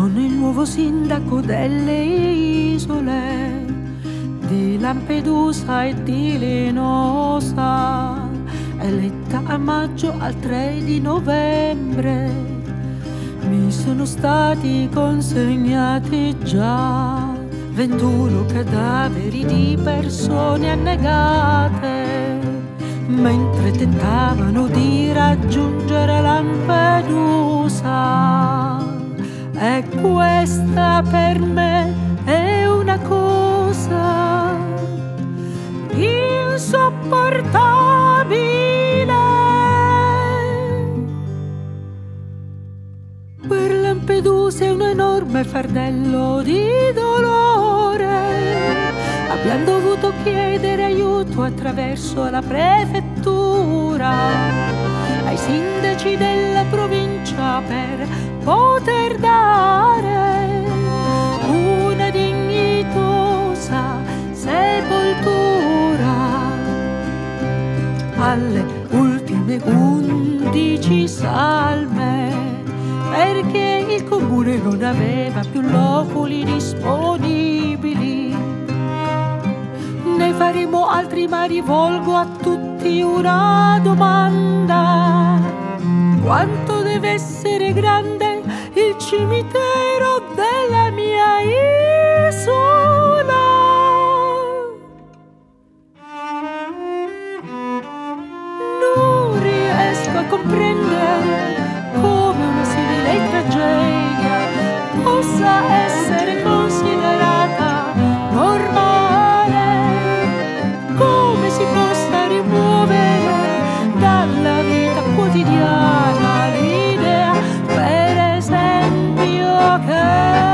Sono il nuovo sindaco delle isole di Lampedusa e di Linosa, eletta a maggio al 3 di novembre. Mi sono stati consegnati già 21 cadaveri di persone annegate mentre tentavano di raggiungere Lampedusa. E questa per me è una cosa insopportabile. Per Lampedusa è un enorme fardello di dolore. Abbiamo dovuto chiedere aiuto attraverso la prefettura ai sindaci della provincia per poter dare una dignitosa sepoltura alle ultime 11 salme, perché il comune non aveva più loculi disponibili. Ne faremo altri, ma rivolgo a tutti una domanda: quanto deve essere grande il cimitero della mia isola? Non riesco a comprendere come una simile tragedia possa essere considerata normale, come si possa rimuovere dalla vita quotidiana l'idea, per esempio, che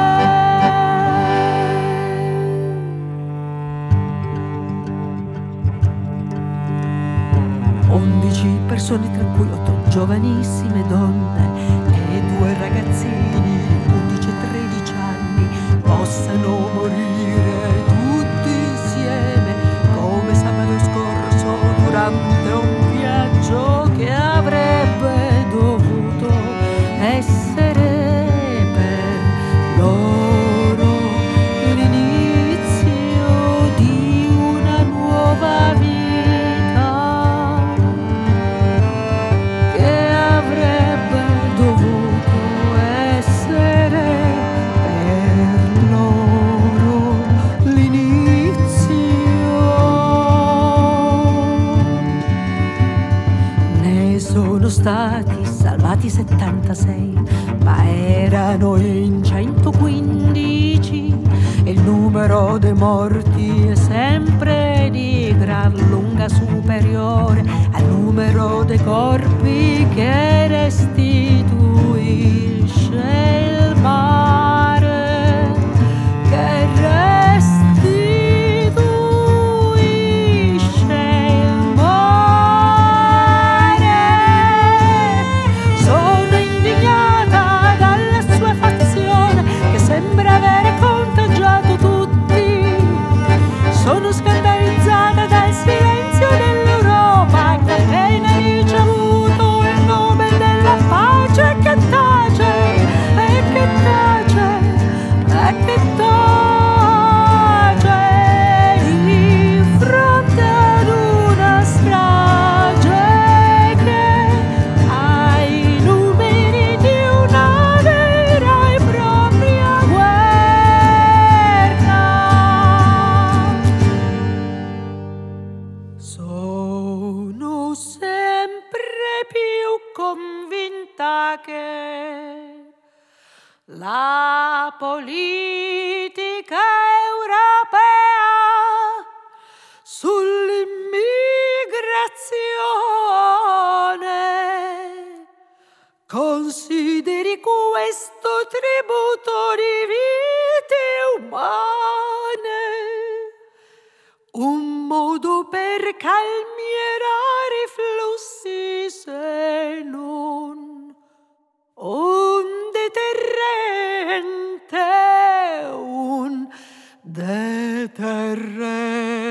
11 persone, tra cui 8 giovanissime donne e 2 ragazzini, 11 e 13 anni, possano morire tutti insieme come sabato scorso durante un viaggio che avrebbe dovuto essere per loro l'inizio di una nuova vita. Sono stati salvati 76, ma erano in 115 e il numero dei morti è sempre di gran lunga superiore al numero dei corpi che restituisce il mare, che sono scandalizzata dal silenzio dell'Europa che ha appena ricevuto il nome della pace, che tace, e che tace, e che tace di fronte ad una strage che ha i numeri di una vera e propria guerra. Sono sempre più convinta che la politica europea sull'immigrazione consideri questo tributo di vite umane un modo per calmierare i flussi, se non un deterrente, un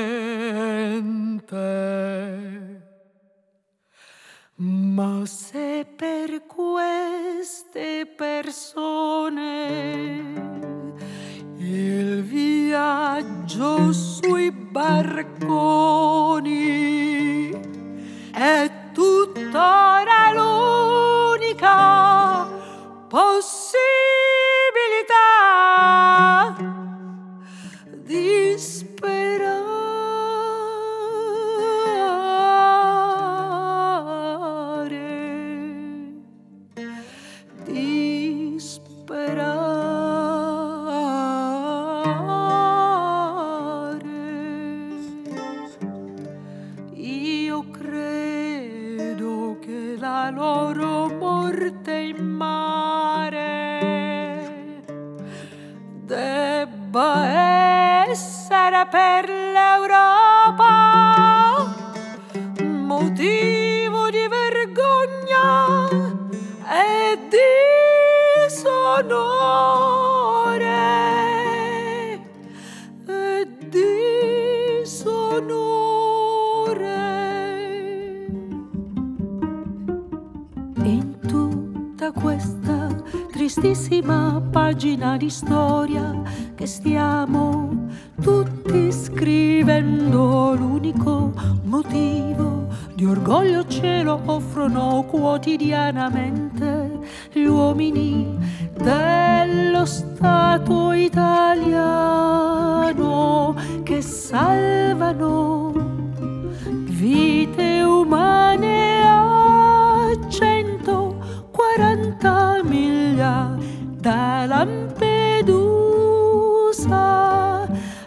deterrente. Ma se se per queste persone il viaggio sui barconi è tuttora l'unica possibilità di sperare, di sperare. Io credo che la loro morte in mare debba essere per l'Europa motivo di vergogna e disonore, e disonore. In tutta questa tristissima pagina di storia che stiamo tutti scrivendo, l'unico motivo di orgoglio ce lo offrono quotidianamente gli uomini dello Stato italiano che salvano vite umane a 140 miglia da Lampedusa.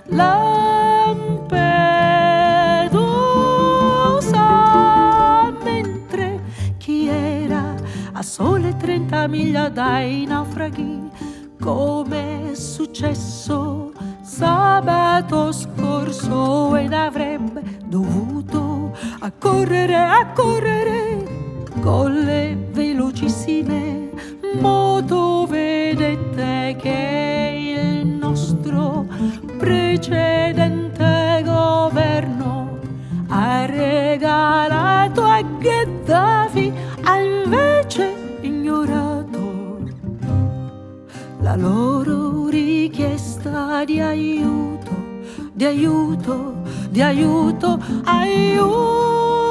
Lampedusa, mentre chi era a sole 30 miglia dai naufraghi, come è successo sabato scorso, ed avrebbe dovuto accorrere con le velocissime motovedette che il nostro precedente governo ha regalato a Gheddafi, ha invece ignorato la loro richiesta di aiuto, di aiuto, di aiuto, aiuto.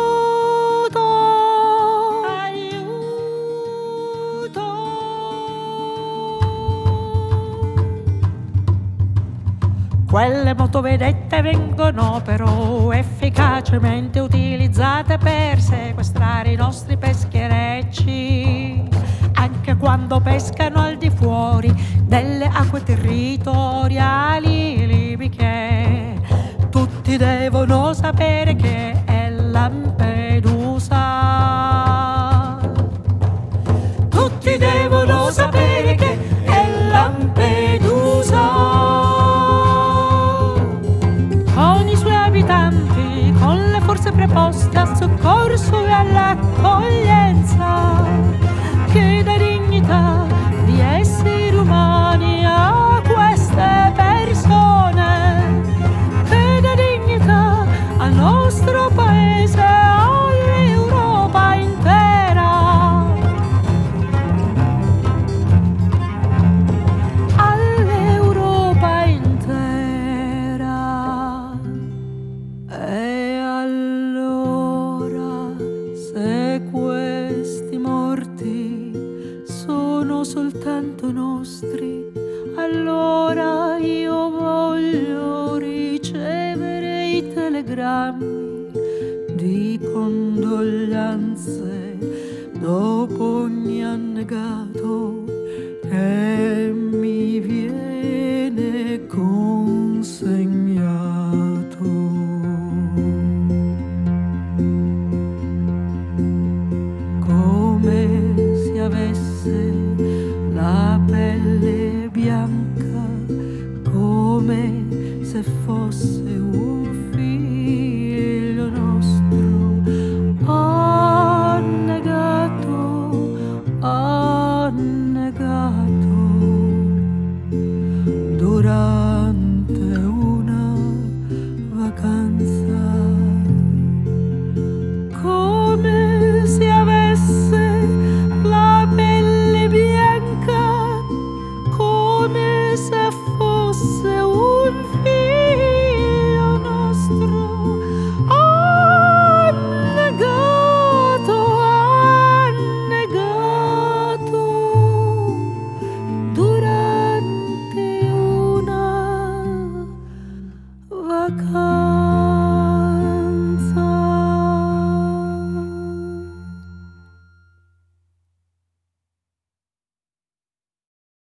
Quelle motovedette vengono però efficacemente utilizzate per sequestrare i nostri pescherecci, anche quando pescano al di fuori delle acque territoriali libiche. Tutti devono sapere che è Lampedusa. Tutti devono sapere che è Lampedusa. Con le forze preposte al soccorso e all'accoglienza, che dà dignità di esseri umani a queste persone, che dà dignità al nostro paese, all'Europa intera, all'Europa intera. E allora, se questi morti sono soltanto nostri, allora io voglio ricevere i telegrammi di condoglianze dopo ogni annegato che mi viene consegnato. Avesse la pelle bianca, come se fosse